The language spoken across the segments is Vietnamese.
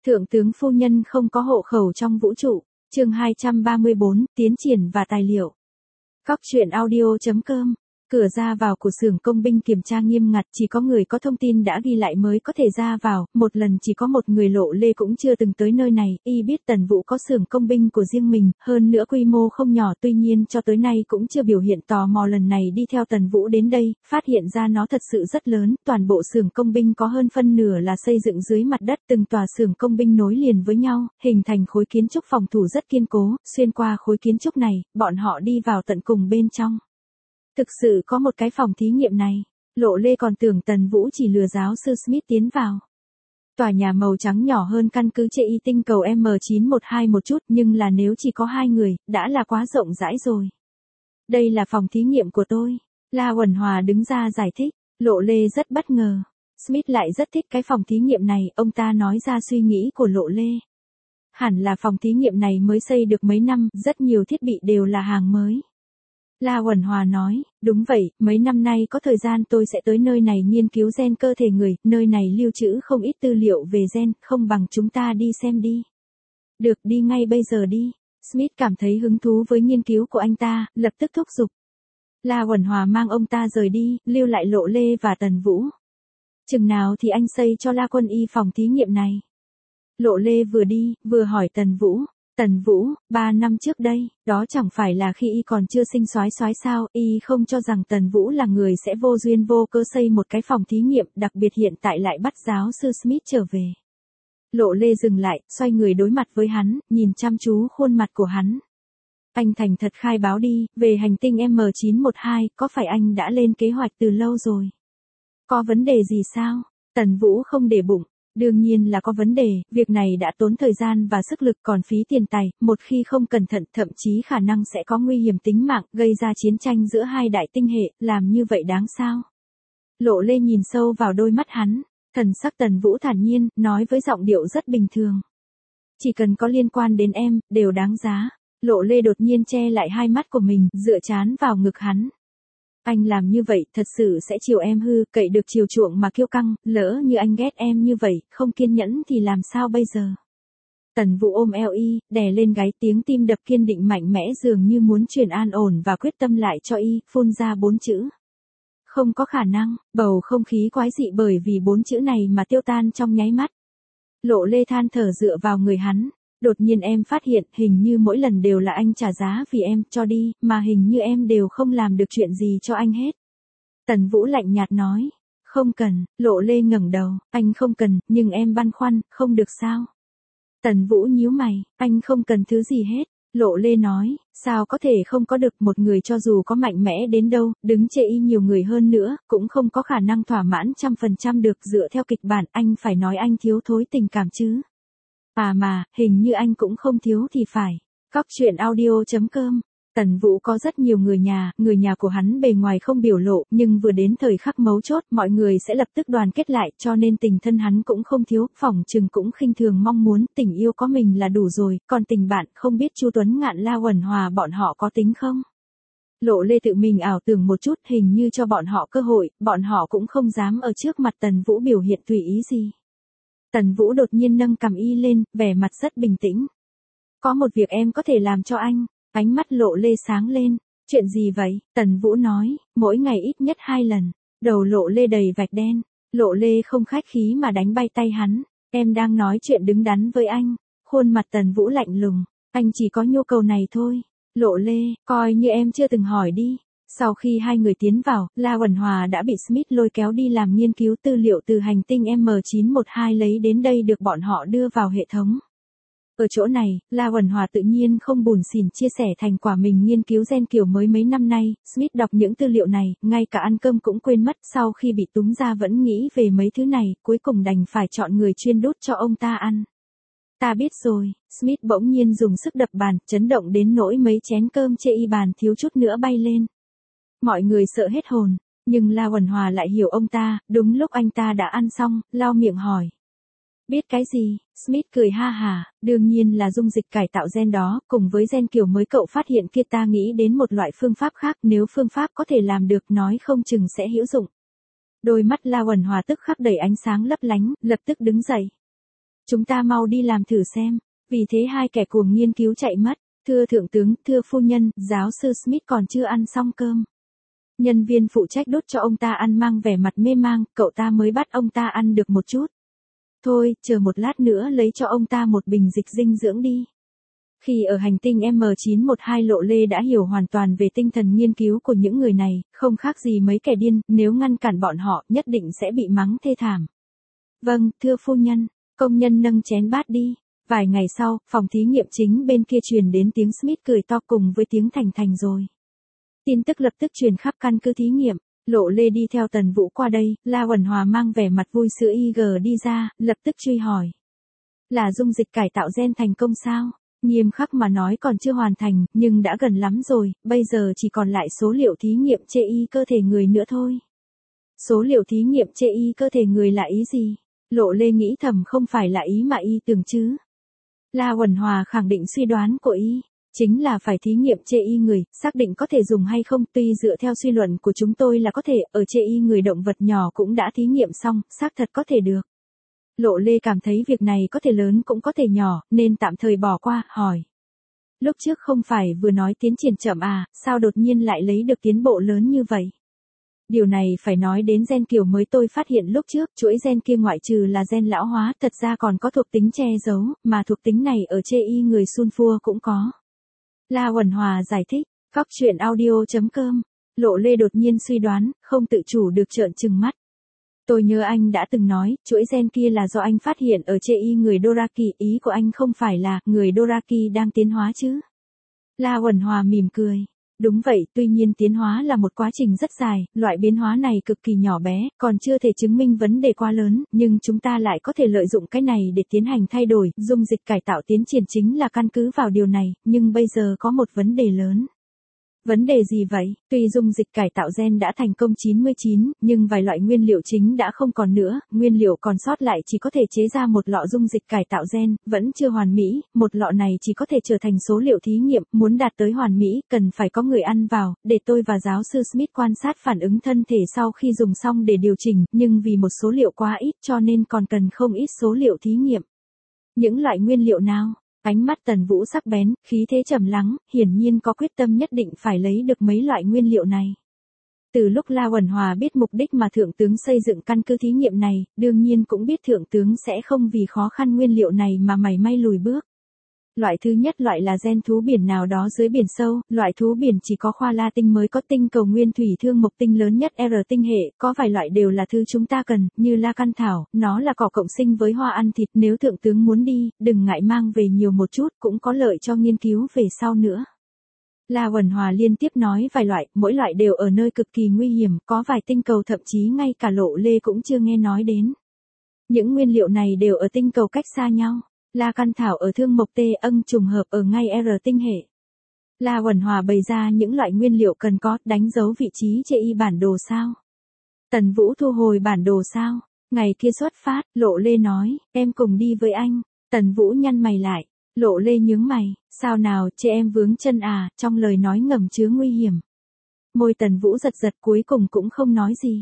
Thượng tướng phu nhân không có hộ khẩu trong vũ trụ. Chương 234, tiến triển và tài liệu. Cóc truyện audio.com. Cửa ra vào của xưởng công binh kiểm tra nghiêm ngặt, chỉ có người có thông tin đã ghi lại mới có thể ra vào, một lần chỉ có một người Lộ Lê cũng chưa từng tới nơi này, y biết Tần Vũ có xưởng công binh của riêng mình, hơn nữa quy mô không nhỏ, tuy nhiên cho tới nay cũng chưa biểu hiện tò mò. Lần này đi theo Tần Vũ đến đây, phát hiện ra nó thật sự rất lớn, toàn bộ xưởng công binh có hơn phân nửa là xây dựng dưới mặt đất, từng tòa xưởng công binh nối liền với nhau, hình thành khối kiến trúc phòng thủ rất kiên cố, xuyên qua khối kiến trúc này, bọn họ đi vào tận cùng bên trong. Thực sự có một cái phòng thí nghiệm này, Lộ Lê còn tưởng Tần Vũ chỉ lừa giáo sư Smith tiến vào. Tòa nhà màu trắng nhỏ hơn căn cứ chế y tinh cầu M912 một chút, nhưng là nếu chỉ có 2 người, đã là quá rộng rãi rồi. Đây là phòng thí nghiệm của tôi. La Uẩn Hòa đứng ra giải thích, Lộ Lê rất bất ngờ. Smith lại rất thích cái phòng thí nghiệm này, ông ta nói ra suy nghĩ của Lộ Lê. Hẳn là phòng thí nghiệm này mới xây được mấy năm, rất nhiều thiết bị đều là hàng mới. La Uẩn Hòa nói, đúng vậy, mấy năm nay có thời gian tôi sẽ tới nơi này nghiên cứu gen cơ thể người, nơi này lưu trữ không ít tư liệu về gen, không bằng chúng ta đi xem đi. Được, đi ngay bây giờ đi. Smith cảm thấy hứng thú với nghiên cứu của anh ta, lập tức thúc giục. La Uẩn Hòa mang ông ta rời đi, lưu lại Lộ Lê và Tần Vũ. Chừng nào thì anh xây cho La Quân Y phòng thí nghiệm này? Lộ Lê vừa đi, vừa hỏi Tần Vũ. Tần Vũ, 3 năm trước đây, đó chẳng phải là khi y còn chưa sinh soái sao, y không cho rằng Tần Vũ là người sẽ vô duyên vô cớ xây một cái phòng thí nghiệm, đặc biệt hiện tại lại bắt giáo sư Smith trở về. Lộ Lê dừng lại, xoay người đối mặt với hắn, nhìn chăm chú khuôn mặt của hắn. Anh thành thật khai báo đi, về hành tinh M912, có phải anh đã lên kế hoạch từ lâu rồi? Có vấn đề gì sao? Tần Vũ không để bụng. Đương nhiên là có vấn đề, việc này đã tốn thời gian và sức lực còn phí tiền tài, một khi không cẩn thận thậm chí khả năng sẽ có nguy hiểm tính mạng, gây ra chiến tranh giữa hai đại tinh hệ, làm như vậy đáng sao? Lộ Lê nhìn sâu vào đôi mắt hắn, thần sắc Tần Vũ thản nhiên, nói với giọng điệu rất bình thường. Chỉ cần có liên quan đến em, đều đáng giá. Lộ Lê đột nhiên che lại hai mắt của mình, dựa trán vào ngực hắn. Anh làm như vậy thật sự sẽ chiều em hư, cậy được chiều chuộng mà kiêu căng, lỡ như anh ghét em như vậy, không kiên nhẫn thì làm sao bây giờ? Tần Vũ ôm eo y, đè lên gáy, tiếng tim đập kiên định mạnh mẽ dường như muốn truyền an ổn và quyết tâm lại cho y, phun ra 4 chữ. Không có khả năng, bầu không khí quái dị bởi vì 4 chữ này mà tiêu tan trong nháy mắt. Lộ Lê than thở dựa vào người hắn. Đột nhiên em phát hiện hình như mỗi lần đều là anh trả giá vì em cho đi, mà hình như em đều không làm được chuyện gì cho anh hết. Tần Vũ lạnh nhạt nói, không cần. Lộ Lê ngẩng đầu, anh không cần, nhưng em băn khoăn, không được sao? Tần Vũ nhíu mày, anh không cần thứ gì hết. Lộ Lê nói, sao có thể không có được, một người cho dù có mạnh mẽ đến đâu, đứng chê y nhiều người hơn nữa, cũng không có khả năng thỏa mãn 100% được. Dựa theo kịch bản, anh phải nói anh thiếu thốn tình cảm chứ. Mà, hình như anh cũng không thiếu thì phải. Cóc truyện audio.com. Tần Vũ có rất nhiều người nhà của hắn bề ngoài không biểu lộ, nhưng vừa đến thời khắc mấu chốt, mọi người sẽ lập tức đoàn kết lại, cho nên tình thân hắn cũng không thiếu, phỏng chừng cũng khinh thường mong muốn, tình yêu có mình là đủ rồi, còn tình bạn, không biết Chu Tuấn Ngạn La Uẩn Hòa bọn họ có tính không? Lộ Lê tự mình ảo tưởng một chút, hình như cho bọn họ cơ hội, bọn họ cũng không dám ở trước mặt Tần Vũ biểu hiện tùy ý gì. Tần Vũ đột nhiên nâng cằm y lên, vẻ mặt rất bình tĩnh. Có một việc em có thể làm cho anh. Ánh mắt Lộ Lê sáng lên. Chuyện gì vậy? Tần Vũ nói, mỗi ngày ít nhất 2 lần. Đầu Lộ Lê đầy vạch đen. Lộ Lê không khách khí mà đánh bay tay hắn. Em đang nói chuyện đứng đắn với anh. Khuôn mặt Tần Vũ lạnh lùng. Anh chỉ có nhu cầu này thôi. Lộ Lê, coi như em chưa từng hỏi đi. Sau khi hai người tiến vào, La Uẩn Hòa đã bị Smith lôi kéo đi làm nghiên cứu tư liệu từ hành tinh M912 lấy đến đây được bọn họ đưa vào hệ thống. Ở chỗ này, La Uẩn Hòa tự nhiên không buồn xỉn chia sẻ thành quả mình nghiên cứu gen kiểu mới mấy năm nay. Smith đọc những tư liệu này, ngay cả ăn cơm cũng quên mất, sau khi bị túm ra vẫn nghĩ về mấy thứ này, cuối cùng đành phải chọn người chuyên đút cho ông ta ăn. Ta biết rồi. Smith bỗng nhiên dùng sức đập bàn, chấn động đến nỗi mấy chén cơm chê y bàn thiếu chút nữa bay lên. Mọi người sợ hết hồn, nhưng La Uẩn Hòa lại hiểu ông ta, đúng lúc anh ta đã ăn xong, lau miệng hỏi. Biết cái gì? Smith cười ha hả, đương nhiên là dung dịch cải tạo gen đó, cùng với gen kiểu mới cậu phát hiện kia ta nghĩ đến một loại phương pháp khác, nếu phương pháp có thể làm được nói không chừng sẽ hữu dụng. Đôi mắt La Uẩn Hòa tức khắc đầy ánh sáng lấp lánh, lập tức đứng dậy. Chúng ta mau đi làm thử xem. Vì thế hai kẻ cuồng nghiên cứu chạy mất. Thưa thượng tướng, thưa phu nhân, giáo sư Smith còn chưa ăn xong cơm. Nhân viên phụ trách đút cho ông ta ăn mang vẻ mặt mê mang, cậu ta mới bắt ông ta ăn được một chút. Thôi, chờ một lát nữa lấy cho ông ta một bình dịch dinh dưỡng đi. Khi ở hành tinh M912 Lộ Lê đã hiểu hoàn toàn về tinh thần nghiên cứu của những người này, không khác gì mấy kẻ điên, nếu ngăn cản bọn họ nhất định sẽ bị mắng thê thảm. Vâng, thưa phu nhân, công nhân nâng chén bát đi. Vài ngày sau, phòng thí nghiệm chính bên kia truyền đến tiếng Smith cười to cùng với tiếng Thành Thành rồi. Tin tức lập tức truyền khắp căn cứ thí nghiệm. Lộ Lê đi theo Tần Vũ qua đây, La Uẩn Hòa mang vẻ mặt vui sữa IG đi ra, lập tức truy hỏi. Là dung dịch cải tạo gen thành công sao? Nghiêm khắc mà nói còn chưa hoàn thành, nhưng đã gần lắm rồi, bây giờ chỉ còn lại số liệu thí nghiệm chê y cơ thể người nữa thôi. Số liệu thí nghiệm chê y cơ thể người là ý gì? Lộ Lê nghĩ thầm không phải là ý mà y tưởng chứ. La Uẩn Hòa khẳng định suy đoán của y. Chính là phải thí nghiệm chê y người, xác định có thể dùng hay không, tuy dựa theo suy luận của chúng tôi là có thể, ở chê y người động vật nhỏ cũng đã thí nghiệm xong, xác thật có thể được. Lộ Lê cảm thấy việc này có thể lớn cũng có thể nhỏ, nên tạm thời bỏ qua, hỏi. Lúc trước không phải vừa nói tiến triển chậm à, sao đột nhiên lại lấy được tiến bộ lớn như vậy? Điều này phải nói đến gen kiểu mới tôi phát hiện lúc trước, chuỗi gen kia ngoại trừ là gen lão hóa, thật ra còn có thuộc tính che giấu, mà thuộc tính này ở chê y người sunfua cũng có. La Uẩn Hòa giải thích, Cóc truyện audio.com, Lộ Lê đột nhiên suy đoán, không tự chủ được trợn trừng mắt. Tôi nhớ anh đã từng nói, chuỗi gen kia là do anh phát hiện ở chê y người Doraki, ý của anh không phải là người Doraki đang tiến hóa chứ? La Uẩn Hòa mỉm cười. Đúng vậy, tuy nhiên tiến hóa là một quá trình rất dài, loại biến hóa này cực kỳ nhỏ bé, còn chưa thể chứng minh vấn đề quá lớn, nhưng chúng ta lại có thể lợi dụng cái này để tiến hành thay đổi, dung dịch cải tạo tiến triển chính là căn cứ vào điều này, nhưng bây giờ có một vấn đề lớn. Vấn đề gì vậy? Tuy dung dịch cải tạo gen đã thành công 99, nhưng vài loại nguyên liệu chính đã không còn nữa, nguyên liệu còn sót lại chỉ có thể chế ra một lọ dung dịch cải tạo gen, vẫn chưa hoàn mỹ, một lọ này chỉ có thể trở thành số liệu thí nghiệm, muốn đạt tới hoàn mỹ, cần phải có người ăn vào, để tôi và giáo sư Smith quan sát phản ứng thân thể sau khi dùng xong để điều chỉnh, nhưng vì một số liệu quá ít cho nên còn cần không ít số liệu thí nghiệm. Những loại nguyên liệu nào? Ánh mắt Tần Vũ sắc bén, khí thế trầm lắng, hiển nhiên có quyết tâm nhất định phải lấy được mấy loại nguyên liệu này. Từ lúc La Uẩn Hòa biết mục đích mà thượng tướng xây dựng căn cứ thí nghiệm này, đương nhiên cũng biết thượng tướng sẽ không vì khó khăn nguyên liệu này mà mảy may lùi bước. Loại thứ nhất loại là gen thú biển nào đó dưới biển sâu, loại thú biển chỉ có khoa La tinh mới có, tinh cầu nguyên thủy thương mộc tinh lớn nhất R tinh hệ, có vài loại đều là thứ chúng ta cần, như La căn thảo, nó là cỏ cộng sinh với hoa ăn thịt, nếu thượng tướng muốn đi, đừng ngại mang về nhiều một chút, cũng có lợi cho nghiên cứu về sau nữa. La Uẩn Hòa liên tiếp nói vài loại, mỗi loại đều ở nơi cực kỳ nguy hiểm, có vài tinh cầu thậm chí ngay cả Lộ Lê cũng chưa nghe nói đến. Những nguyên liệu này đều ở tinh cầu cách xa nhau. La căn thảo ở thương mộc tê âng trùng hợp ở ngay R tinh hệ. La Uẩn Hòa bày ra những loại nguyên liệu cần có, đánh dấu vị trí chê y bản đồ sao. Tần Vũ thu hồi bản đồ sao. Ngày kia xuất phát, Lộ Lê nói, em cùng đi với anh. Tần Vũ nhăn mày lại. Lộ Lê nhướng mày, sao nào, chê em vướng chân à, trong lời nói ngầm chứa nguy hiểm. Môi Tần Vũ giật giật cuối cùng cũng không nói gì.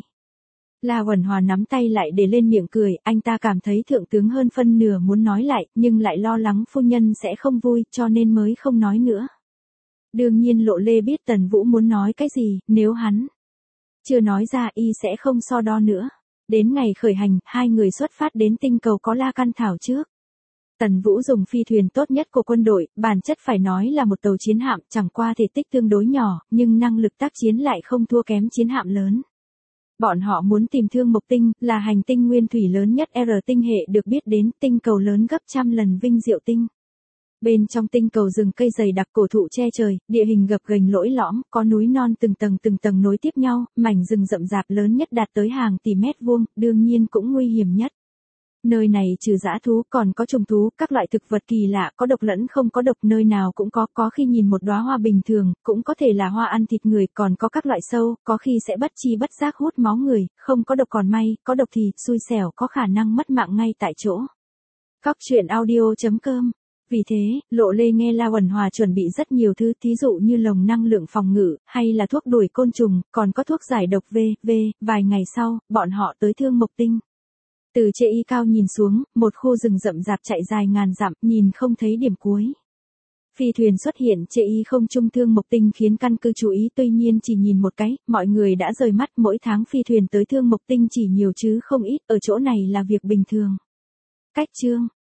La Uẩn Hòa nắm tay lại để lên miệng cười, anh ta cảm thấy thượng tướng hơn phân nửa muốn nói lại, nhưng lại lo lắng phu nhân sẽ không vui, cho nên mới không nói nữa. Đương nhiên Lộ Lê biết Tần Vũ muốn nói cái gì, nếu hắn chưa nói ra y sẽ không so đo nữa. Đến ngày khởi hành, hai người xuất phát đến tinh cầu có La căn thảo trước. Tần Vũ dùng phi thuyền tốt nhất của quân đội, bản chất phải nói là một tàu chiến hạm, chẳng qua thể tích tương đối nhỏ, nhưng năng lực tác chiến lại không thua kém chiến hạm lớn. Bọn họ muốn tìm Thương Mộc Tinh, là hành tinh nguyên thủy lớn nhất R tinh hệ được biết đến, tinh cầu lớn gấp trăm lần Vinh Diệu Tinh. Bên trong tinh cầu rừng cây dày đặc cổ thụ che trời, địa hình gập ghềnh lỗi lõm, có núi non từng tầng nối tiếp nhau, mảnh rừng rậm rạp lớn nhất đạt tới hàng tỷ mét vuông, đương nhiên cũng nguy hiểm nhất. Nơi này trừ dã thú còn có trùng thú, các loại thực vật kỳ lạ, có độc lẫn không có độc, nơi nào cũng có khi nhìn một đóa hoa bình thường, cũng có thể là hoa ăn thịt người, còn có các loại sâu, có khi sẽ bất chi bất giác hút máu người, không có độc còn may, có độc thì xui xẻo, có khả năng mất mạng ngay tại chỗ. Cóc truyện audio.com. Vì thế, Lộ Lê nghe La Uẩn Hòa chuẩn bị rất nhiều thứ, thí dụ như lồng năng lượng phòng ngự, hay là thuốc đuổi côn trùng, còn có thuốc giải độc v.v. Vài ngày sau, bọn họ tới Thương Mộc Tinh. Từ chê y cao nhìn xuống, một khu rừng rậm rạp chạy dài ngàn dặm, nhìn không thấy điểm cuối. Phi thuyền xuất hiện chê y không trung Thương Mộc Tinh khiến căn cứ chú ý, tuy nhiên chỉ nhìn một cái, mọi người đã rời mắt. Mỗi tháng phi thuyền tới Thương Mộc Tinh chỉ nhiều chứ không ít, ở chỗ này là việc bình thường. Cách chương